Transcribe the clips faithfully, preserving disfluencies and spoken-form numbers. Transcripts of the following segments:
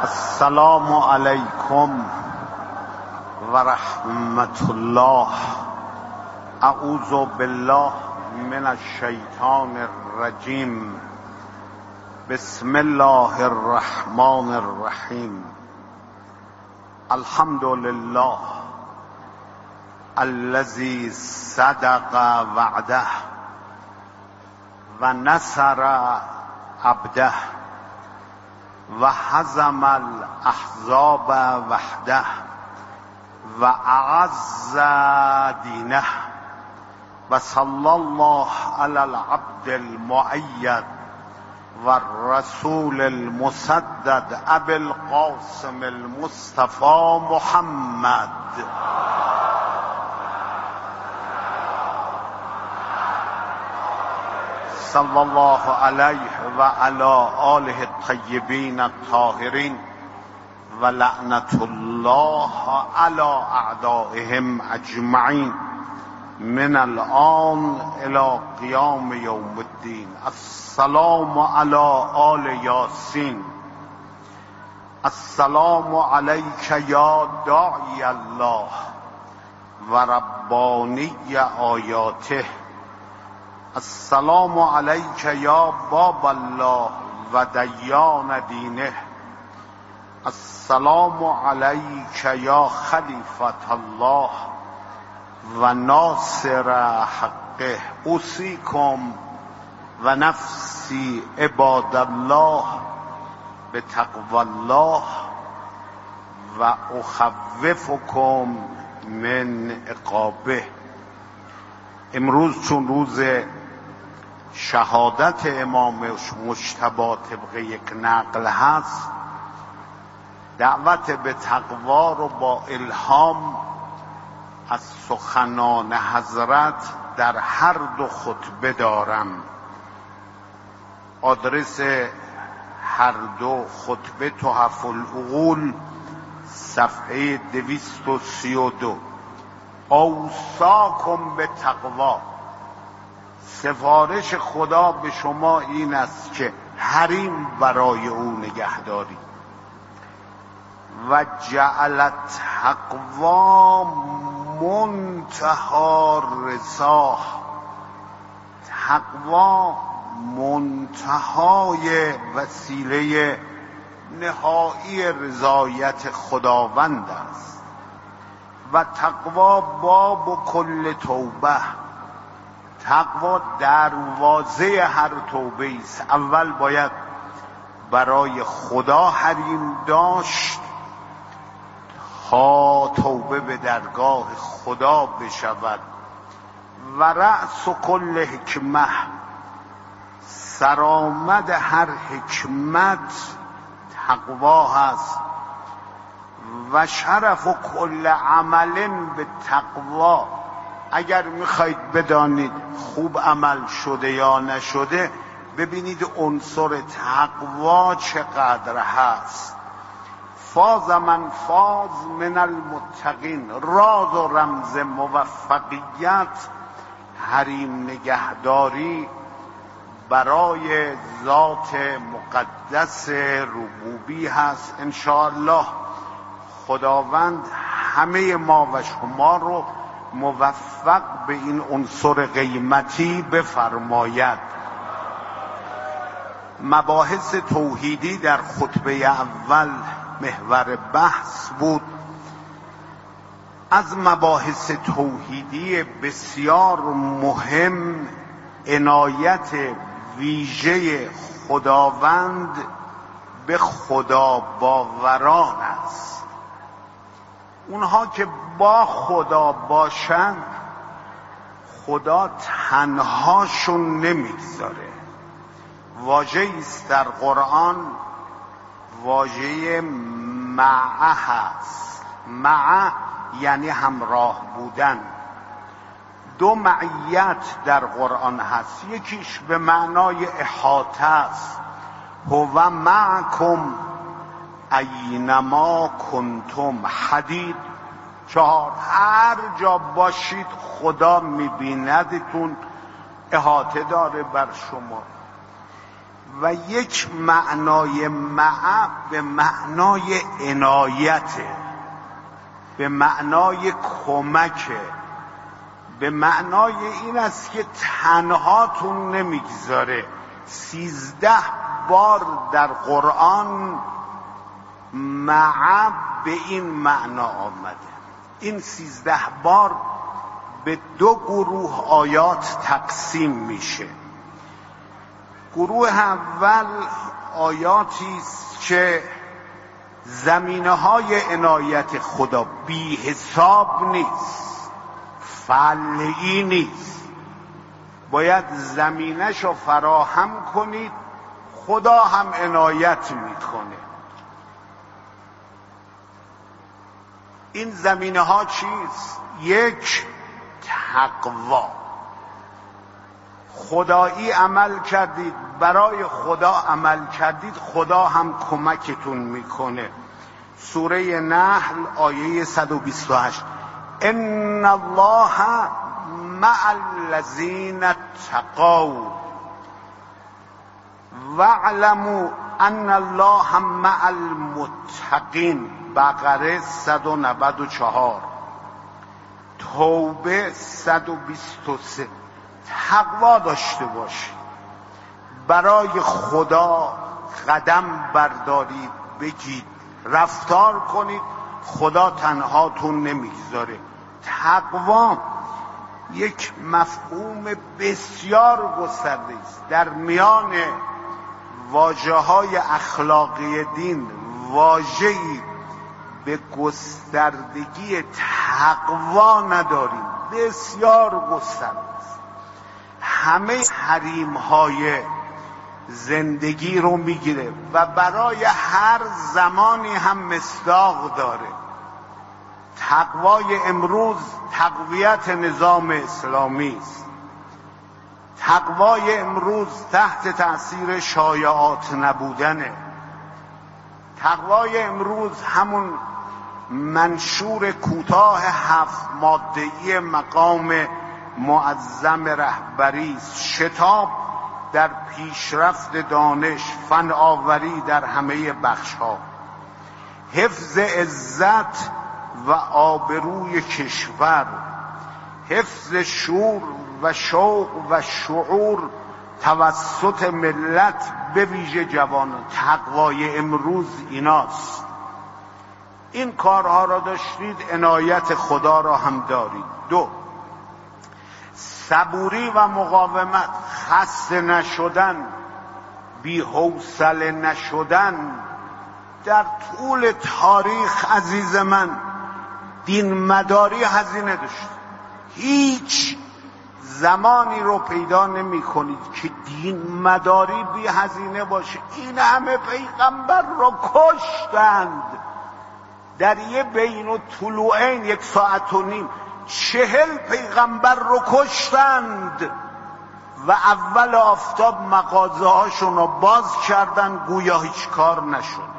السلام علیکم و رحمت الله. اعوذ بالله من الشیطان الرجیم. بسم الله الرحمن الرحیم. الحمد لله الذي صدق وعده و نصر عبده و هزم الاحزاب وحده و اعز دینه و صلی الله علی العبد المؤید و الرسول المسدد ابی القاسم المصطفى محمد صلی الله علیه و علی آله الطیبین الطاهرین و لعنت الله علی اعدائهم اجمعین من الان الى قیام یوم الدین. السلام علی آل یاسین. السلام علیک یا داعی الله و ربانی آیاته. السلام علیک یا باب الله و دیان دینه. السلام علیک یا خلیفة الله و ناصر حقه. اوصیکم و نفسی عباد الله به تقوی الله و اخوفکم من عقابه. امروز چون روز شهادت امام مجتبی طبق یک نقل هست، دعوت به تقوا رو با الهام از سخنان حضرت در هر دو خطبه دارم. آدرس هر دو خطبه تحف العقول صفحه دویست و سی و دو. اوصاکم به تقوا. سفارش خدا به شما این است که حریم برای او نگهداری. و جعل تقوا منتهی رضا. تقوا منتهای وسیله نهایی رضایت خداوند است. و تقوا باب کل توبه. تقوا دروازه هر توبه است. اول باید برای خدا حریم داشت تا توبه به درگاه خدا بشود. و رأس کل حکمه. سرآمد هر حکمت تقوا هست. و شرف کل عمل به تقوا. اگر میخواید بدانید خوب عمل شده یا نشده، ببینید عنصر تقوا چقدر هست. فاز من فاز من المتقین. راز و رمز موفقیت حریم نگهداری برای ذات مقدس ربوبی هست. انشاءالله خداوند همه ما و شما رو موفق به این عنصر قیمتی بفرماید. مباحث توحیدی در خطبه اول محور بحث بود. از مباحث توحیدی بسیار مهم عنایت ویژه خداوند به خدا باوران است. اونها که با خدا باشند خدا تنهاشون نمیگذاره. واژه است در قرآن، واژه مع هست. مع یعنی همراه بودن. دو معیت در قرآن هست. یکیش به معنای احاطه است. هو معکم اینما کنتم. حدید چهار. هر جا باشید خدا میبیندتون، احاطه داره بر شما. و یک معنای مع به معنای عنایته، به معنای کمکه، به معنای این است که تنهاتون نمیگذاره. سیزده بار در قرآن مع به این معنا آمده. این سیزده بار به دو گروه آیات تقسیم میشه. گروه اول آیاتی است که زمینه های عنایت خدا بی حساب نیست، فعلی نیست، باید زمینش رو فراهم کنید، خدا هم عنایت میکنه. این زمینه ها چیست؟ یک، تقوا. خدایی عمل کردید، برای خدا عمل کردید، خدا هم کمکتون میکنه. سوره نحل آیه صد و بیست و هشت، ان الله مع الذین اتقوا واعلموا ان الله مع المتقین. بقره صد و نود و چهار، توبه صد و بیست و سه. تقوا داشته باشید، برای خدا قدم بردارید، بگید، رفتار کنید، خدا تنهاتون نمیگذاره. تقوا یک مفهوم بسیار گسترده است. در میان واژه‌های اخلاقی دین واژه‌ای به گستردگی تقوا نداریم، بسیار گسترده است. همه حریم‌های زندگی رو میگیره و برای هر زمانی هم مصداق داره. تقوای امروز تقویت نظام اسلامی است. تقوای امروز تحت تأثیر شایعات نبودنه. تقوای امروز همون منشور کوتاه هفت ماده‌ای مقام معظم رهبری است. شتاب در پیشرفت دانش، فناوری در همه بخش‌ها، حفظ عزت و آبروی کشور، حفظ شور و شوق و شعور توسط ملت به ویژه جوانان. تقوای امروز ایناست. این کارها را داشتید، عنایت خدا را هم دارید. دو، صبوری و مقاومت، خسته نشدن، بی حوصله نشدن. در طول تاریخ عزیز من دین مداری هزینه داشت. هیچ زمانی رو پیدا نمی کنید که دین مداری بی هزینه باشه. این همه پیغمبر رو کشتند در یه بین و طلوعین، یک ساعت و نیم، چهل پیغمبر رو کشتند و اول آفتاب مغازه هاشون رو باز کردن گویا هیچ کار نشد.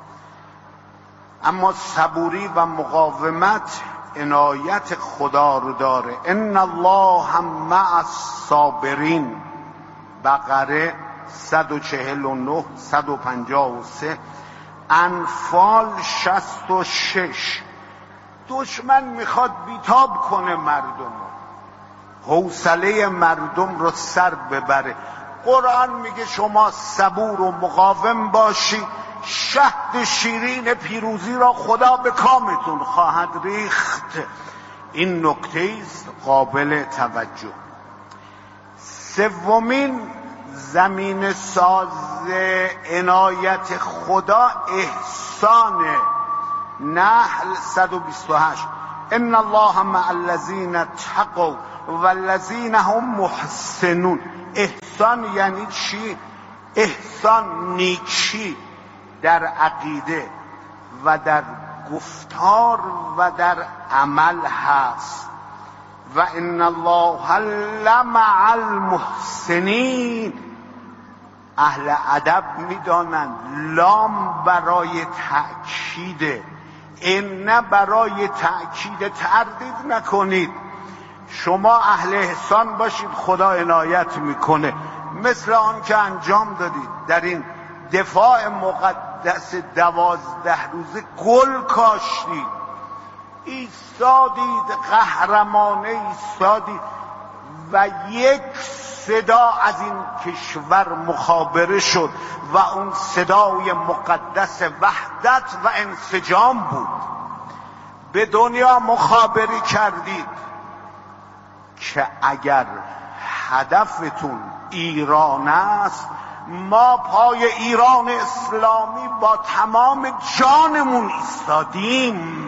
اما صبوری و مقاومت عنایت خدا رو داره. ان الله هم مع الصابرین. بقره صد و چهل و نه، صد و پنجاه و سه. انفال شصت و شش. دشمن میخواد بیتاب کنه مردم، حوصله مردم رو سر ببره. قرآن میگه شما صبور و مقاوم باشی، شهد شیرین پیروزی را خدا به کامتون خواهد ریخت. این نکته است قابل توجه. سومین زمین ساز عنایت خدا احسان. نحل صد و بیست و هشت، ان الله مع الذین اتقوا والذین هم محسنون. احسان یعنی چی؟ احسان نیکی در عقیده و در گفتار و در عمل هست. و ان الله لمع المحسنین. اهل ادب میدانند لام برای تأکیده، ان برای تأکید. تردید نکنید، شما اهل احسان باشید خدا عنایت میکنه. مثل آن که انجام دادید در این دفاع مقدس دوازده روزه. گل کاشتید، ایستادید، قهرمانه ایستادید و یک صدا از این کشور مخابره شد و اون صدای مقدس وحدت و انسجام بود. به دنیا مخابره کردید که اگر هدفتون ایران است، ما پای ایران اسلامی با تمام جانمون ایستادیم.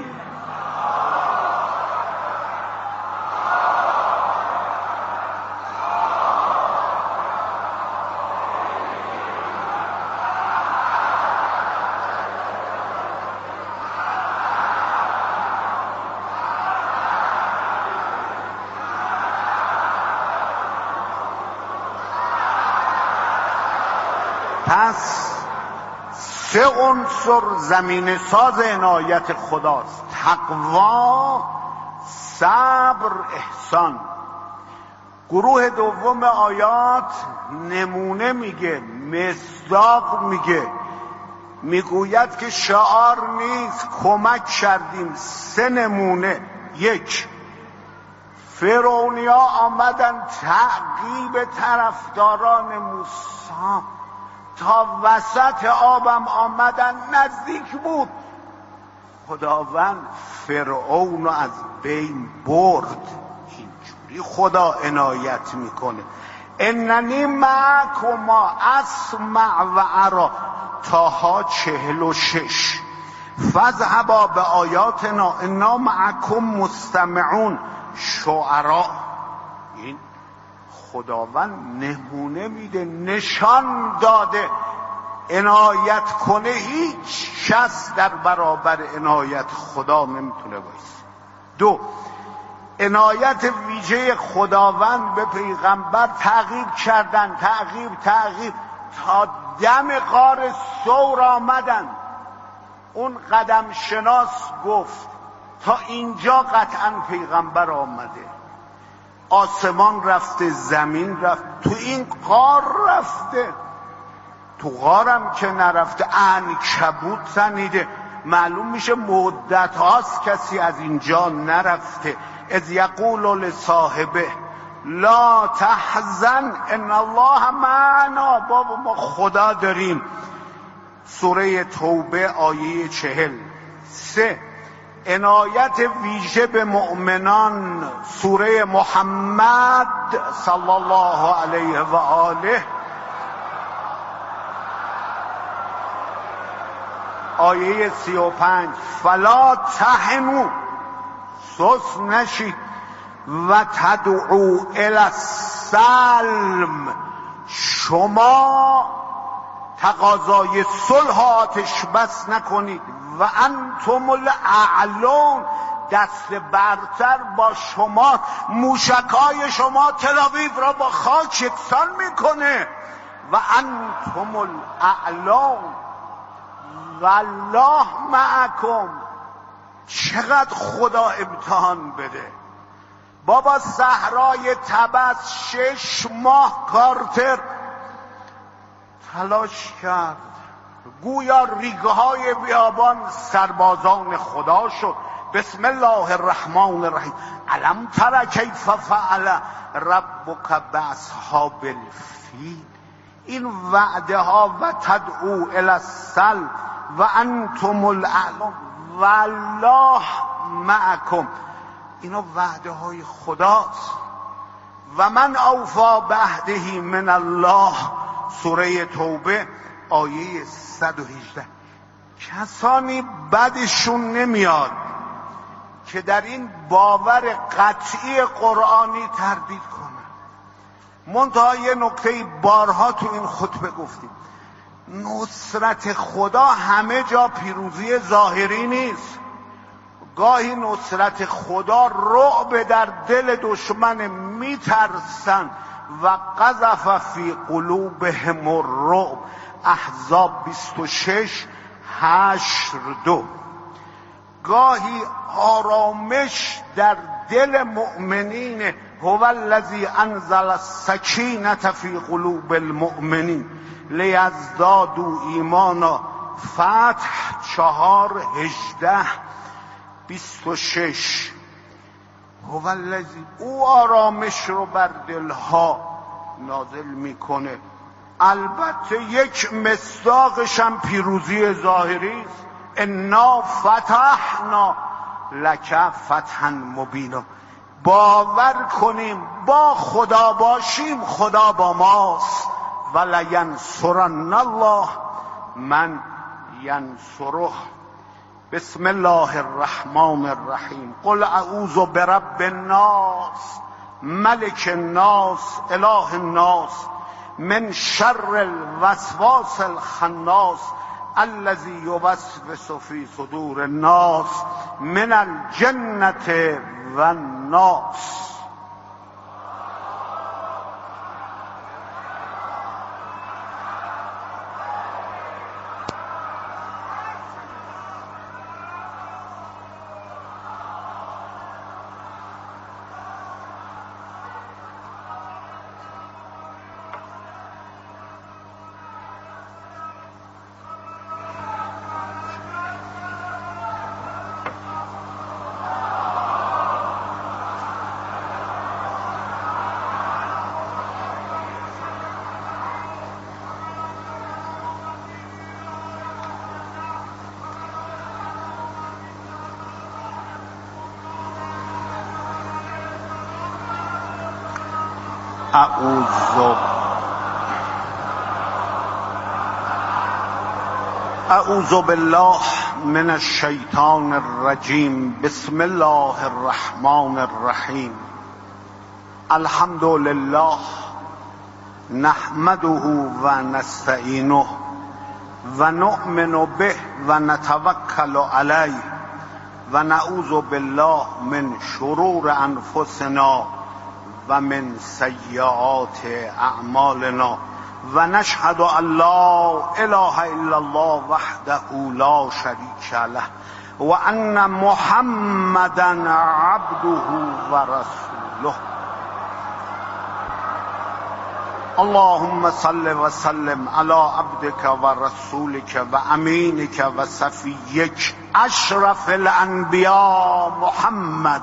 پس سه عنصر زمین ساز عنایت خداست: تقوا، صبر، احسان. گروه دوم آیات نمونه میگه، مصداق میگه، میگوید که شعار نیست، کمک کردیم. سه نمونه: یک، فرعونیا آمدن تعقیب طرفداران موسی، تا وسط آبم آمدن، نزدیک بود. خداوند فرعون رو از بین برد. اینجوری خدا عنایت میکنه. اننی معکما اسمع و ارا. تاها چهل و شش. فاذهبا به آیاتنا انا معکم مستمعون. شعرا. این خداوند نمونه میده، نشان داده عنایت کنه. هیچ کس در برابر عنایت خدا نمیتونه بایسته. دو، عنایت ویژه خداوند به پیغمبر. تعقیب کردن، تعقیب تعقیب تا دم غار ثور آمدن. اون قدم شناس گفت تا اینجا قطعا پیغمبر آمده. آسمان رفته، زمین رفت، تو این غار رفته. تو غارم که نرفته، عنکبوت تنیده. معلوم میشه مدت هاست کسی از اینجا نرفته. اذ یقول لصاحبه لا تحزن ان الله معنا. بابا ما خدا داریم. سوره توبه آیه چهل. سه، عنایت ویژه به مؤمنان. سوره محمد صلی الله علیه و آله آیه سی و پنج. فلا تهنوا، سست نشید، و تدعو الی السلم. شما تقاضای صلح آتش بس نکنید. و انتم الاعلون، دست برتر با شما. موشکای شما تل آویو را با خاک یکسان میکنه. و انتم الاعلون والله معکم. چقدر خدا امتحان بده. بابا صحرای تبس شش ماه کارتر تلاش کرد، گویا ریگه های بیابان سربازان خدا شد. بسم الله الرحمن الرحیم. الم تر کیف فعل ربک باصحاب الفیل. این وعده ها و تدعو الی السلم و انتم الاعلون والله معکم، اینا وعده های خداست. و من اوفا بعهده من الله. سوره توبه آیه صد و هجده. کسانی بدشون نمیاد که در این باور قطعی قرآنی تردید کنن. منتها یه نکته بارها تو این خطبه گفتیم، نصرت خدا همه جا پیروزی ظاهری نیست. گاهی نصرت خدا رعب در دل دشمن، میترسن. و قذف فی قلوبهم الرعب. احزاب بیست و شش، حشر دو. گاهی آرامش در دل مؤمنین. هو الذی انزل السکینة فی قلوب المؤمنین لیزدادوا ایمانا. فتح چهار هجده بیست و شش. هو الذی، او آرامش رو بر دلها نازل میکنه. البته یک مصداقش هم پیروزی ظاهری است. انا فتحنا لک فتحا مبینا. باور کنیم با خدا باشیم، خدا با ماست. ولینصرن الله من ینصره. بسم الله الرحمن الرحیم. قل اعوذ برب الناس ملک الناس اله الناس من شر الوسواس الخناس الذی یوسوس فی صدور الناس من الجنة والناس. اعوذ اعوذ بالله من الشیطان الرجیم. بسم الله الرحمن الرحیم. الحمد لله نحمده و نستعینه و نؤمن به و نتوکل علیه و نعوذ بالله من شرور انفسنا و من سیئات اعمالنا و نشهد ان لا اله الا الله وحده لا شریک له و ان محمدا عبده و رسوله. اللهم صل و سلم علی عبدك و رسولك و امینك و صفیک اشرف الانبیاء محمد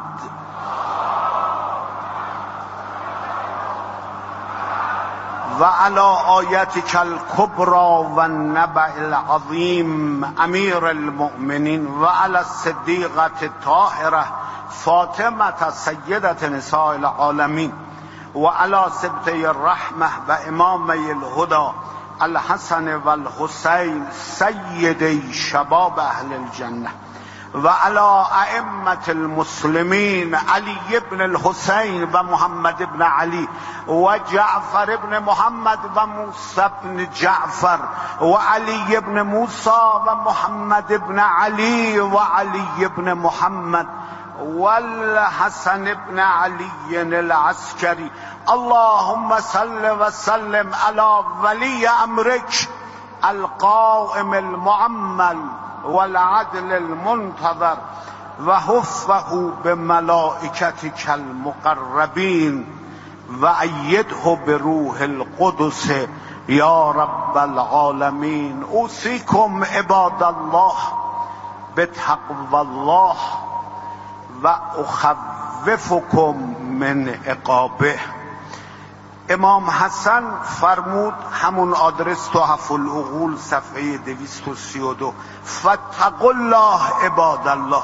و علی آیتک الکبری و النبأ العظیم امیر المؤمنین و علی الصدیقة الطاهرة فاطمة سیدة نساء العالمین و علی سبطی الرحمة و امامی الهدى الحسن و الحسین سیدی شباب اهل الجنه و علی ائمة المسلمین علی ابن الحسین و محمد ابن علی و جعفر ابن محمد و موسی ابن جعفر و علی ابن موسی و محمد ابن علی و علی ابن محمد و الحسن ابن علی العسکری. اللهم صل و سلم علی ولی امرک القائم المعمل والعدل المنتظر و حفظه بملائکتک المقربین و ایده بروح القدس یا رب العالمین. اوصیکم عباد الله بتقوی الله و اخوفکم من عقابه. امام حسن فرمود، همون آدرس تحف العقول صفحه دویست و سی و دو، فاتقوا الله عباد الله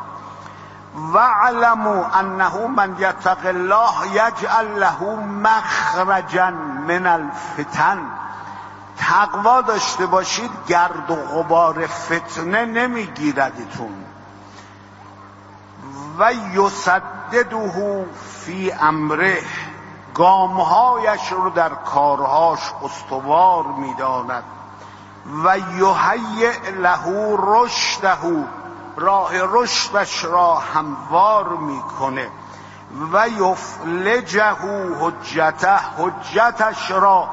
واعلموا انه من یتق الله یجعل له مخرجا من الفتن. تقوا داشته باشید گرد و غبار فتنه نمیگیردتون. و یسدده فی امره، گامهایش رو در کارهاش استوار میداند. و یهیئ له رشده، راه رشدش را هموار میکنه. و یفلجه حجته، حجتش را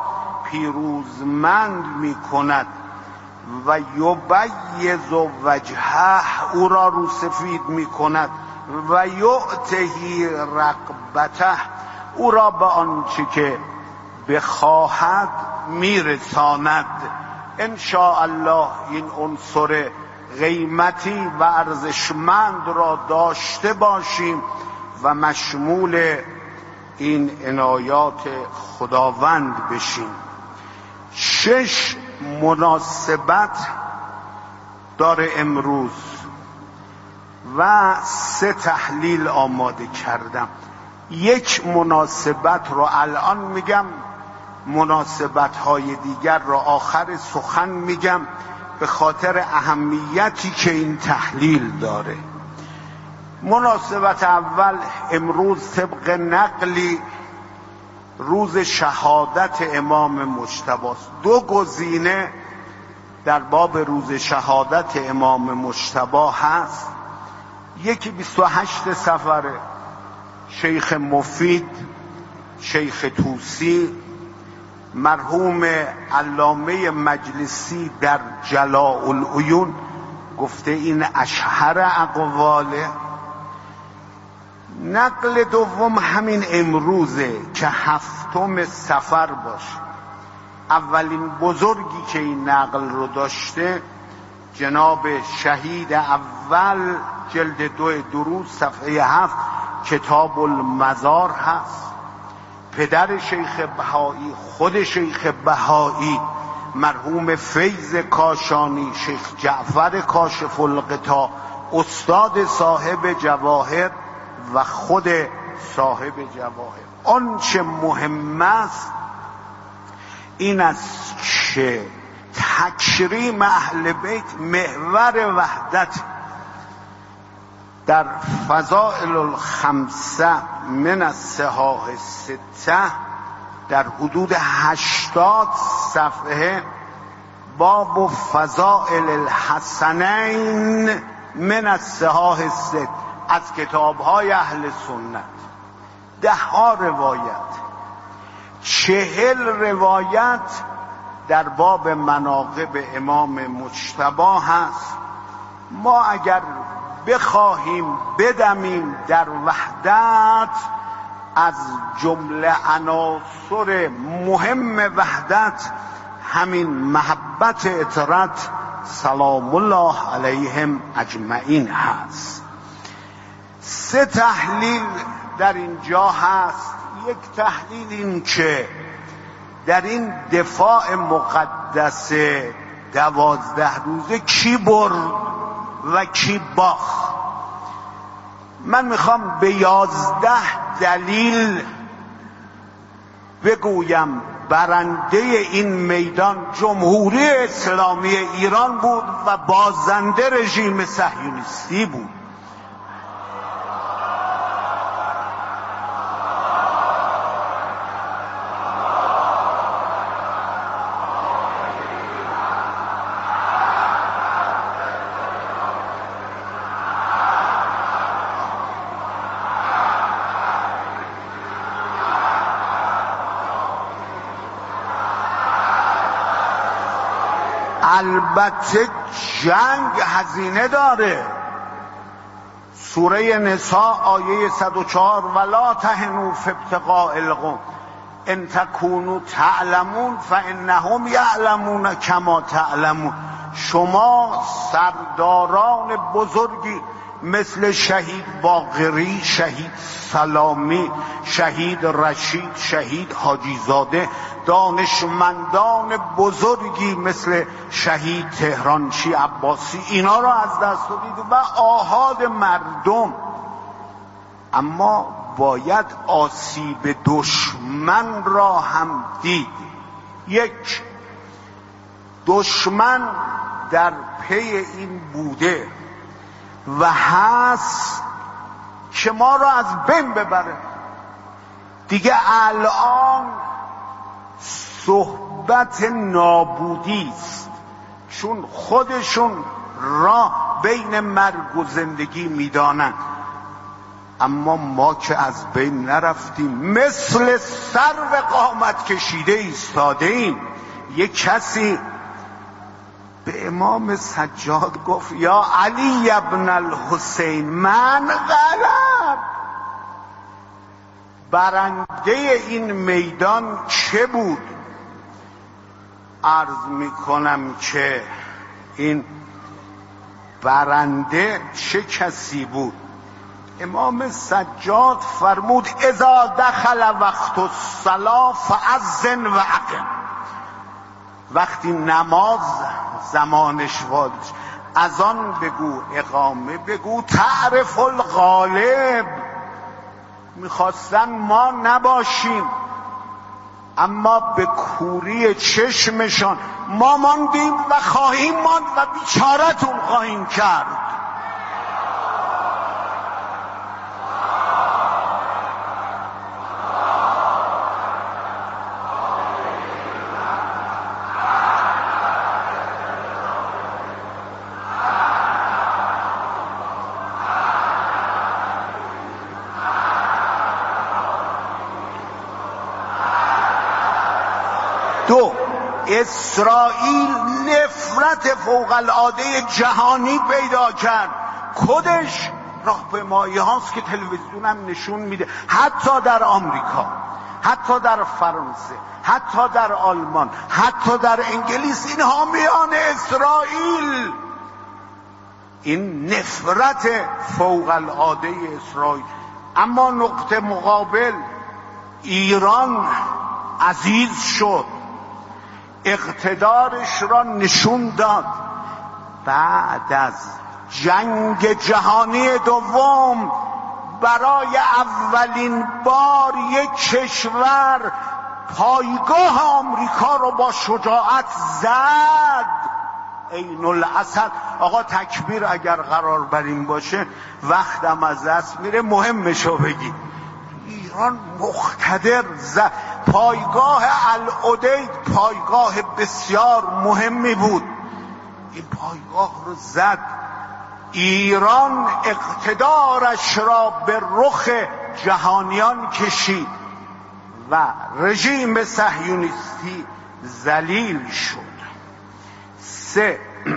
پیروزمند میکند. و یبیض وجهه، او را رو سفید می کند و یعطهی رغبته، او را به آنچه که بخواهد میرساند. ان شاء الله این عنصر قیمتی و ارزشمند را داشته باشیم و مشمول این عنایات خداوند بشیم. شش مناسبت داره امروز و سه تحلیل آماده کردم. یک مناسبت رو الان میگم، مناسبت های دیگر را آخر سخن میگم به خاطر اهمیتی که این تحلیل داره. مناسبت اول، امروز طبق نقلی روز شهادت امام مجتبی است. دو گزینه در باب روز شهادت امام مجتبی هست. یکی بیست و هشت صفر، شیخ مفید، شیخ طوسی، مرحوم علامه مجلسی در جلاء العیون گفته این اشهر اقواله. نقل دوم همین امروزه که هفتم صفر باشه. اولین بزرگی که این نقل رو داشته جناب شهید اول، جلد دو دروز صفحه هفت، کتاب المزار هست. پدر شیخ بهایی، خود شیخ بهایی، مرحوم فیض کاشانی، شیخ جعفر کاشف الغطا، استاد صاحب جواهر و خود صاحب جواهر. آنچه مهم است این است که تکریم اهل بیت محور وحدت. در فضائل الخمسه من الصحاح سته در حدود هشتاد صفحه باب فضائل الحسنین من الصحاح الست از کتاب‌های اهل سنت، ده ها روایت، چهل روایت در باب مناقب امام مجتبی هست. ما اگر بخواهیم بدمیم در وحدت، از جمله عناصر مهم وحدت همین محبت اطرت سلام الله علیهم اجمعین هست. سه تحلیل در اینجا هست. یک تحلیل این که در این دفاع مقدس دوازده روزه کی برد و کی باخت. من میخوام به یازده دلیل بگویم برنده این میدان جمهوری اسلامی ایران بود و بازنده رژیم صهیونیستی بود. البته جنگ هزینه داره. سوره نساء آیه صد و چهار ولا تهنوا فی ابتغاء القوم ان تکونوا تعلمون فانهم یعلمون کما تعلمون. شما سرداران بزرگی مثل شهید باقری، شهید سلامی، شهید رشید، شهید حاجی زاده، دانشمندان بزرگی مثل شهید تهرانچی عباسی، اینا را از دست دادید و آحاد مردم. اما باید آسیب دشمن را هم دید. یک، دشمن در پی این بوده و هست که ما را از بین ببره. دیگه الان صحبت نابودی است، چون خودشون راه بین مرگ و زندگی میدانند. اما ما که از بین نرفتیم، مثل سرو قامت کشیده ایستاده ایم. یک کسی به امام سجاد گفت یا علی ابن الحسین من غلب. برنده این میدان چه بود؟ عرض میکنم که این برنده چه کسی بود؟ امام سجاد فرمود اذا دخل وقت الصلاة فاذن و اقم. وقتی نماز زمانش وارد اذان بگو، اقامه بگو. تعرف الغالب. میخواستن ما نباشیم، اما به کوری چشمشان ما ماندیم و خواهیم ماند و بیچارتون خواهیم کرد. دو، اسرائیل نفرت فوق العاده جهانی پیدا کرد. خودش راهپیمایی هاست که تلویزیون هم نشون میده، حتی در آمریکا، حتی در فرانسه، حتی در آلمان، حتی در انگلیس این حامیان اسرائیل. این نفرت فوق العاده اسرائیل. اما نقطه مقابل ایران عزیز شد، اقتدارش را نشون داد. بعد از جنگ جهانی دوم برای اولین بار یک کشور پایگاه آمریکا رو با شجاعت زد. عین الاسد. آقا تکبیر اگر قرار بر این باشه وقتم از دست میره، مهمشو بگی. ایران مقتدر زد. پایگاه العدید پایگاه بسیار مهمی بود، این پایگاه رو زد. ایران اقتدارش را به رخ جهانیان کشید و رژیم صهیونیستی ذلیل شد. سه،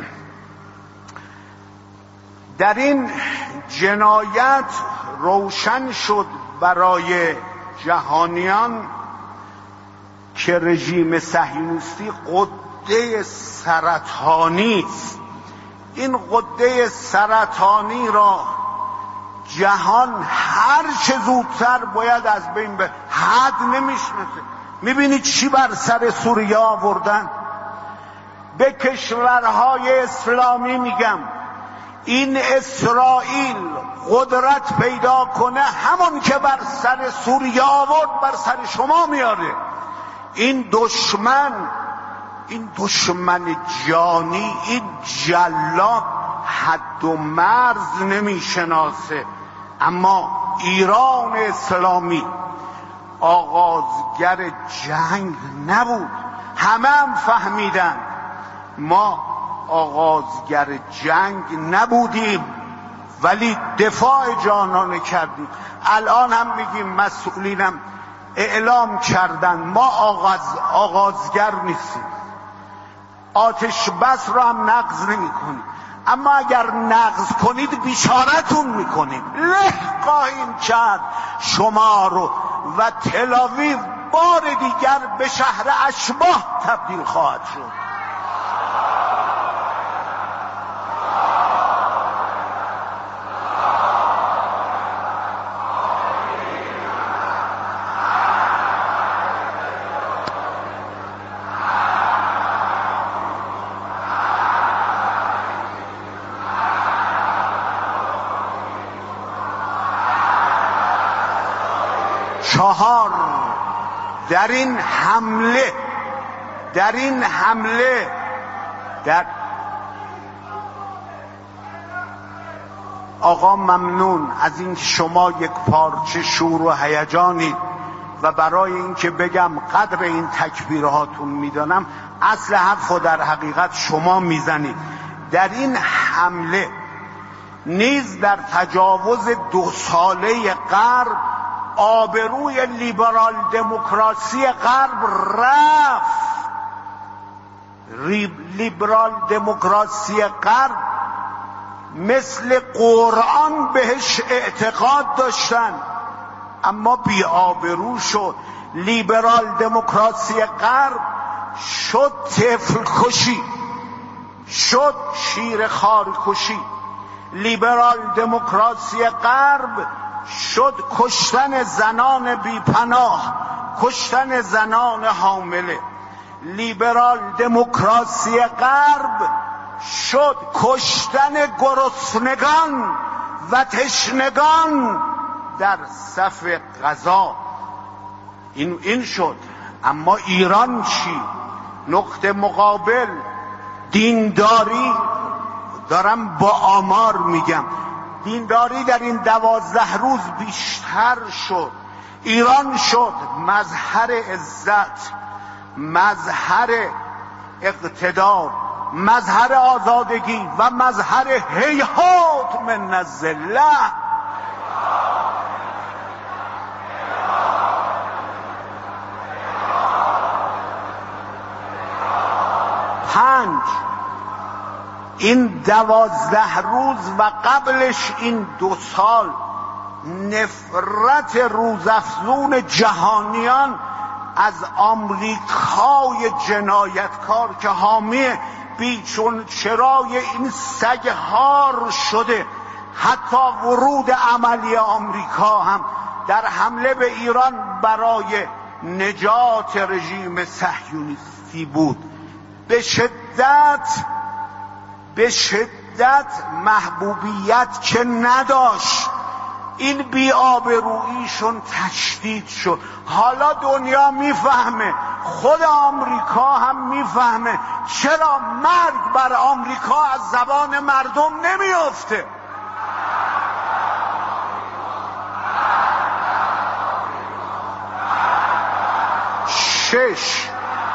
در این جنایت روشن شد برای جهانیان که رژیم صهیونیستی غده سرطانی است. این غده سرطانی را جهان هر چه زودتر باید از بین بره. حد نمیشناسه. میبینید چی بر سر سوریه آوردن؟ به کشورهای اسلامی میگم این اسرائیل قدرت پیدا کنه همون که بر سر سوریه آورد بر سر شما میاره. این دشمن، این دشمن جانی، این جلاد حد و مرز نمیشناسه. اما ایران اسلامی آغازگر جنگ نبود. همه هم فهمیدن ما آغازگر جنگ نبودیم، ولی دفاع جانانه کردیم. الان هم میگیم، مسئولینم اعلام کردن ما آغاز آغازگر نیستیم، آتش بس رو هم نقض نمی کنیم، اما اگر نقض کنید بیچارتون میکنیم. له خواهیم کرد شما رو و تل‌آویو بار دیگر به شهر اشباح تبدیل خواهد شد. چهار، در این حمله در این حمله در آقا ممنون از این شما یک پارچه شور و هیجانید و برای اینکه بگم قدر این تکبیرهاتون میدانم، اصل حرف و در حقیقت شما میزنید. در این حمله نیز در تجاوز دو ساله غرب آبروی لیبرال دموکراسی غرب رفت. لیبرال دموکراسی غرب مثل قرآن بهش اعتقاد داشتن، اما بی‌آبرو شد. لیبرال دموکراسی غرب شد طفل کشی، شد شیر خار کشی. لیبرال دموکراسی غرب شد کشتن زنان بی‌پناه، کشتن زنان حامله. لیبرال دموکراسی غرب شد کشتن گرسنگان و تشنگان در صف غذا. این این شد. اما ایران چی؟ نقطه مقابل دینداری. دارم با آمار میگم، دینداری در این دوازده روز بیشتر شد. ایران شد مظهر عزت، مظهر اقتدار، مظهر آزادگی و مظهر هیهات من الذله. پنج، این دوازده روز و قبلش این دو سال نفرت روزافزون جهانیان از آمریکای جنایتکار که حامی بیچون چرای این سگ هار شده، حتی ورود عملی آمریکا هم در حمله به ایران برای نجات رژیم صهیونیستی بود. به شدت به شدت محبوبیت که نداشت، این بی‌آبروییشون تشدید شد. حالا دنیا میفهمه، خود آمریکا هم میفهمه چرا مرگ بر آمریکا از زبان مردم نمیافته. شش،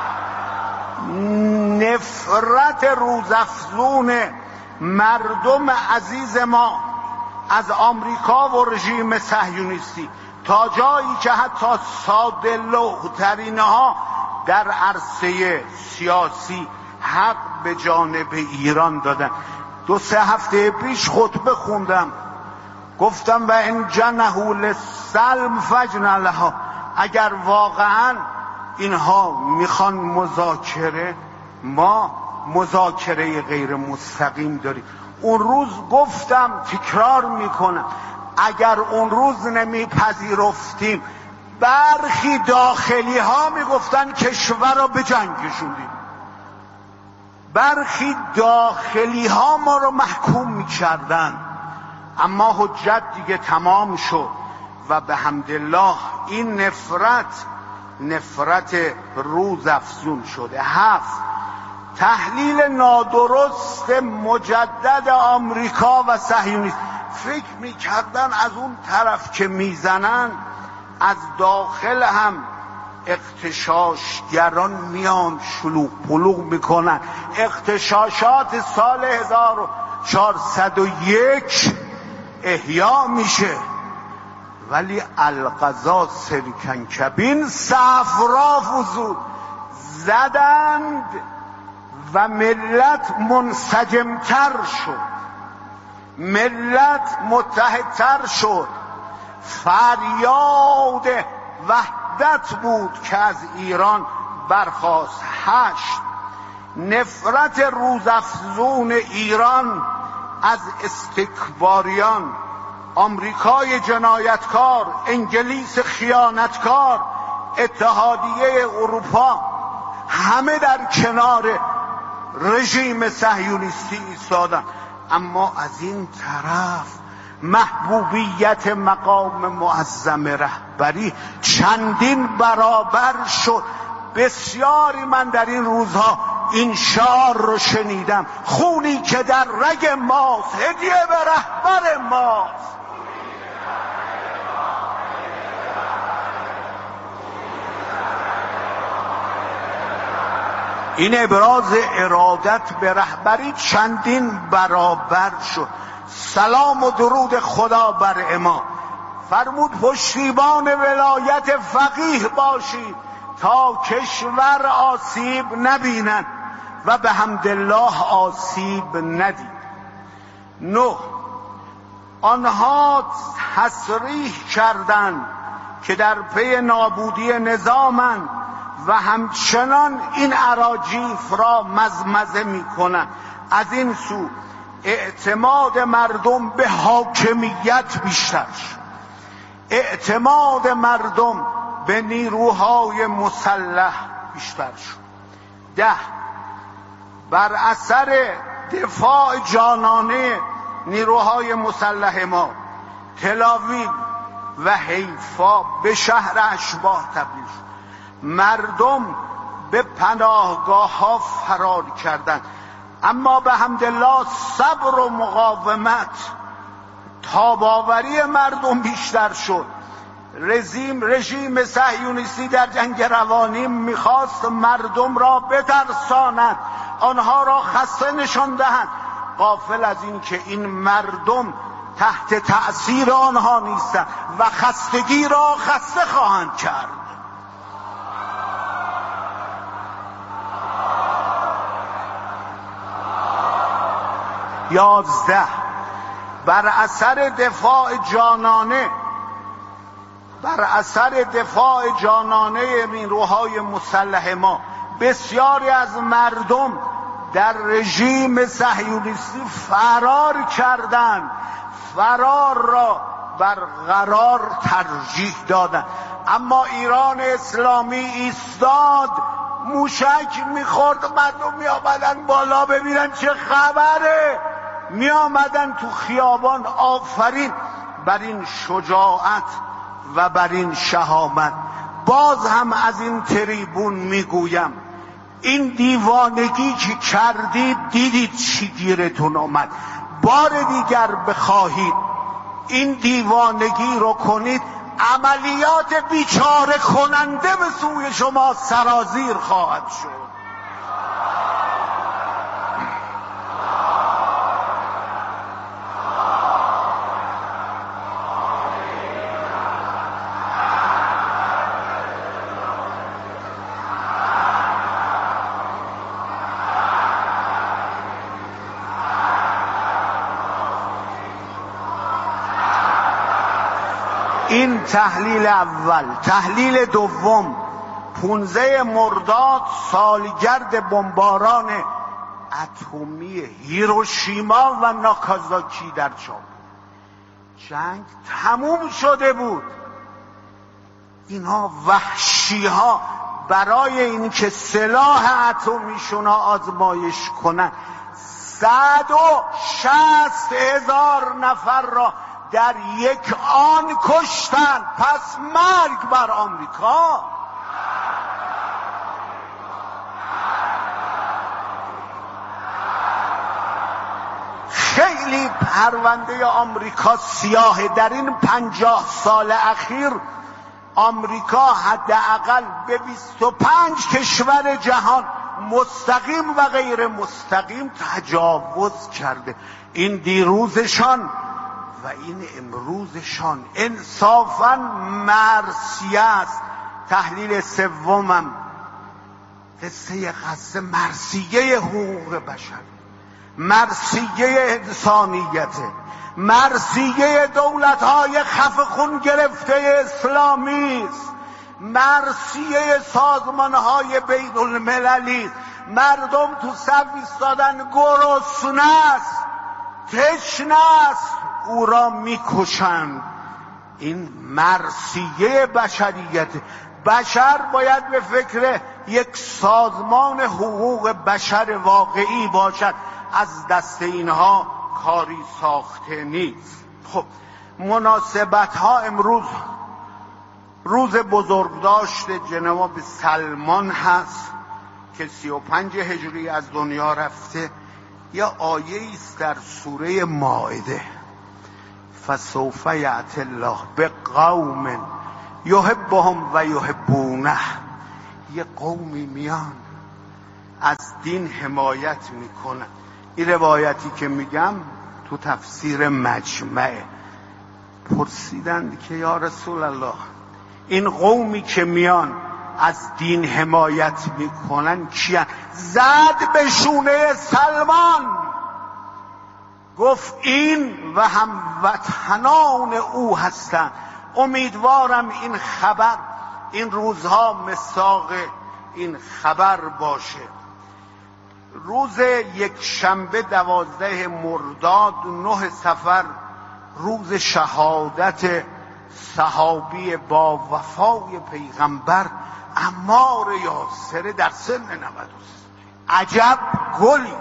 نفرت روزافزون مردم عزیز ما از آمریکا و رژیم صهیونیستی تا جایی که حتی ساده لوح‌ترین ها در عرصه سیاسی حق به جانب ایران دادن. دو سه هفته پیش خطبه خوندم، گفتم و ان جنحوا للسلم فاجنح لها. اگر واقعا اینها میخوان مذاکره، ما مذاکره غیر مستقیم داریم. اون روز گفتم، تکرار میکنم، اگر اون روز نمیپذیرفتیم، برخی داخلی ها میگفتن کشور را به جنگ کشوندیم، برخی داخلی ها ما رو محکوم میکردن. اما حجت دیگه تمام شد و به حمدالله این نفرت نفرت روزافزون شده. هفت، تحلیل نادرست مجدد آمریکا و صهیونیسم. فکر میکردن از اون طرف که میزنن از داخل هم اغتشاشگران میان شلوغ پلوغ میکنن. اغتشاشات سال هزار و چهارصد و یک احیا میشه، ولی القضا سرکنکبین صفرا فزود، زدند و ملت منسجمتر شد، ملت متحدتر شد. فریاد وحدت بود که از ایران برخاست. هشت، نفرت روزافزون ایران از استکباریان، آمریکای جنایتکار، انگلیس خیانتکار، اتحادیه اروپا، همه در کنار رژیم صهیونیستی ایستادن. اما از این طرف محبوبیت مقام معظم رهبری چندین برابر شد. بسیاری من در این روزها این شعار رو شنیدم، خونی که در رگ ماست هدیه به رهبر ماست. این ابراز ارادت به رهبری چندین برابر شد. سلام و درود خدا بر امام. فرمود پشتیبان ولایت فقیه باشید تا کشور آسیب نبینند. و به حمدالله آسیب ندید. نه، آنها تصریح کردند که در پی نابودی نظامند و همچنان این اراجیف را مزمزه می کنند. از این سو اعتماد مردم به حاکمیت بیشتر شد، اعتماد مردم به نیروهای مسلح بیشتر شد. ده، بر اثر دفاع جانانه نیروهای مسلح ما، تلاویو و حیفا به شهر اشباح تبدیل شد. مردم به پناهگاه ها فرار کردند، اما به حمدالله صبر و مقاومت، تاباوری مردم بیشتر شد. رژیم رژیم صهیونیستی در جنگ روانی میخواست مردم را بترساند، آنها را خسته نشان دهند، غافل از این که این مردم تحت تأثیر آنها نیستند و خستگی را خسته خواهند کرد. یازده، بر اثر دفاع جانانه بر اثر دفاع جانانه نیروهای مسلح ما بسیاری از مردم در رژیم صهیونیستی فرار کردند، فرار را برقرار ترجیح دادند. اما ایران اسلامی ایستاد، موشک میخورد، مردم میآمدن بالا ببینن چه خبره، میآمدن تو خیابان. آفرین بر این شجاعت و بر این شهامت. باز هم از این تریبون میگویم، این دیوانگی که کردید دیدید چی گیرتون آمد. بار دیگر بخواهید این دیوانگی رو کنید، عملیات بیچاره کننده به سوی شما سرازیر خواهد شد. این تحلیل اول. تحلیل دوم، پانزده مرداد سالگرد بمباران اتمی هیروشیما و ناکازاکی در ژاپن. جنگ تموم شده بود. اینها وحشی ها برای اینکه سلاح اتمیشون را آزمایش کنن صد و شصت هزار نفر را در یک آن کشتن. پس مرگ بر آمریکا. خیلی پرونده آمریکا سیاهه. در این پنجاه سال اخیر آمریکا حداقل به بیست و پنج کشور جهان مستقیم و غیر مستقیم تجاوز کرده. این دیروزشان و این امروزشان انصافاً مرثیه است. تحلیل سومم قصه قصه مرثیه حقوق بشر، مرثیه انسانیت، مرثیه دولت‌های خفه خون گرفته اسلامی است، مرثیه سازمان‌های بین المللی. مردم تو صف ایستادن، گرسنه است، تشنه است، او را میکشند. این مرثیه بشریت. بشر باید به فکر یک سازمان حقوق بشر واقعی باشد. از دست اینها کاری ساخته نیست. خب مناسبت ها امروز روز بزرگداشت جناب سلمان هست که سی و پنج هجری از دنیا رفته. یا آیه است در سوره مائده، فسوف یأتی الله بقوم یحبهم و یحبونه. یه قومی میان از دین حمایت میکنن. این روایتی که میگم تو تفسیر مجمعه. پرسیدند که یا رسول الله، این قومی که میان از دین حمایت میکنن کیان؟ زد به شونه سلمان، گفت این و هموطنان او هستند. امیدوارم این خبر این روزها مصداق این خبر باشه. روز یک شنبه دوازده مرداد نه صفر، روز شهادت صحابی با وفای پیغمبر عمار یاسر در سن نود و سه. عجب گلی!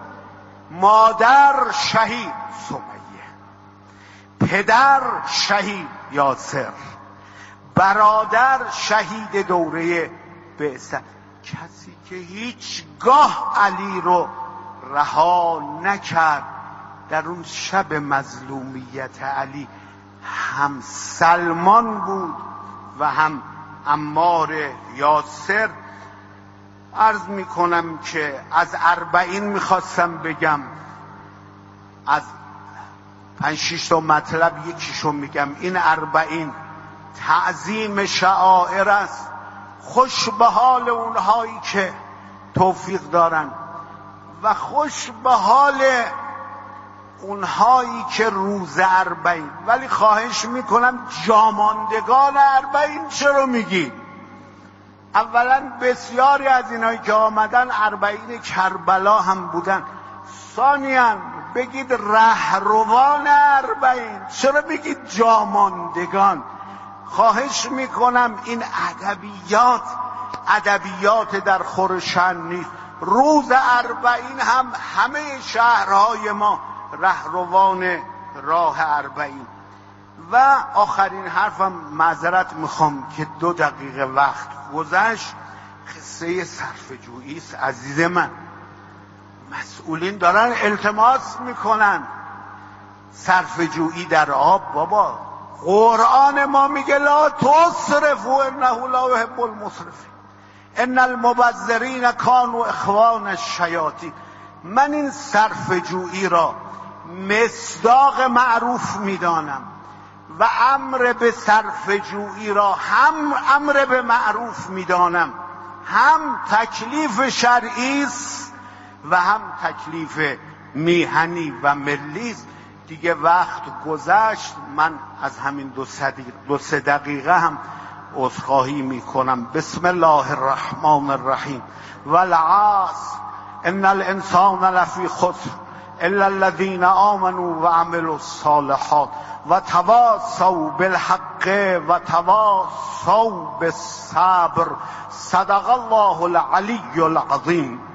مادر شهید سمیه، پدر شهید یاسر، برادر شهید دوره بعثت. کسی که هیچگاه علی رو رها نکرد در اون شب مظلومیت علی هم سلمان بود و هم عمار یاسر. عرض میکنم که از اربعین میخواستم بگم، از پنج شیش تا مطلب یکیشو میگم. این اربعین تعظیم شعائر است. خوش به حال اونهایی که توفیق دارن و خوش به حال اونهایی که روز اربعین. ولی خواهش میکنم جاماندگان اربعین چرا میگی؟ اولا بسیاری از اینایی که آمدن اربعین کربلا هم بودن. ثانیاً بگید رهروان اربعین، چرا بگید جاماندگان؟ خواهش میکنم این ادبیات ادبیات در خورشن نیست. روز اربعین هم همه شهرهای ما رهروان راه اربعین. و آخرین حرفم، معذرت میخوام که دو دقیقه وقت گذشت، قصه صرفه‌جویی است. عزیز من، مسئولین دارن التماس میکنن صرفه‌جویی در آب. بابا قرآن ما میگه لا تسرفوا انه لا يحب المسرفین، ان المبذرین کانوا اخوان الشیاطین. من این صرفه‌جویی را مصداق معروف میدانم و امر به صرفه‌جویی را هم امر به معروف میدانم. هم تکلیف شرعی است و هم تکلیف میهنی و ملی است. دیگه وقت گذشت. من از همین دو, دو سه دقیقه هم عذرخواهی میکنم. بسم الله الرحمن الرحیم. والعصر ان الانسان لفی خسر الا الذين آمنوا وعملوا الصالحات وتواصوا بالحق وتواصوا بالصبر. صدق الله العلی العظیم.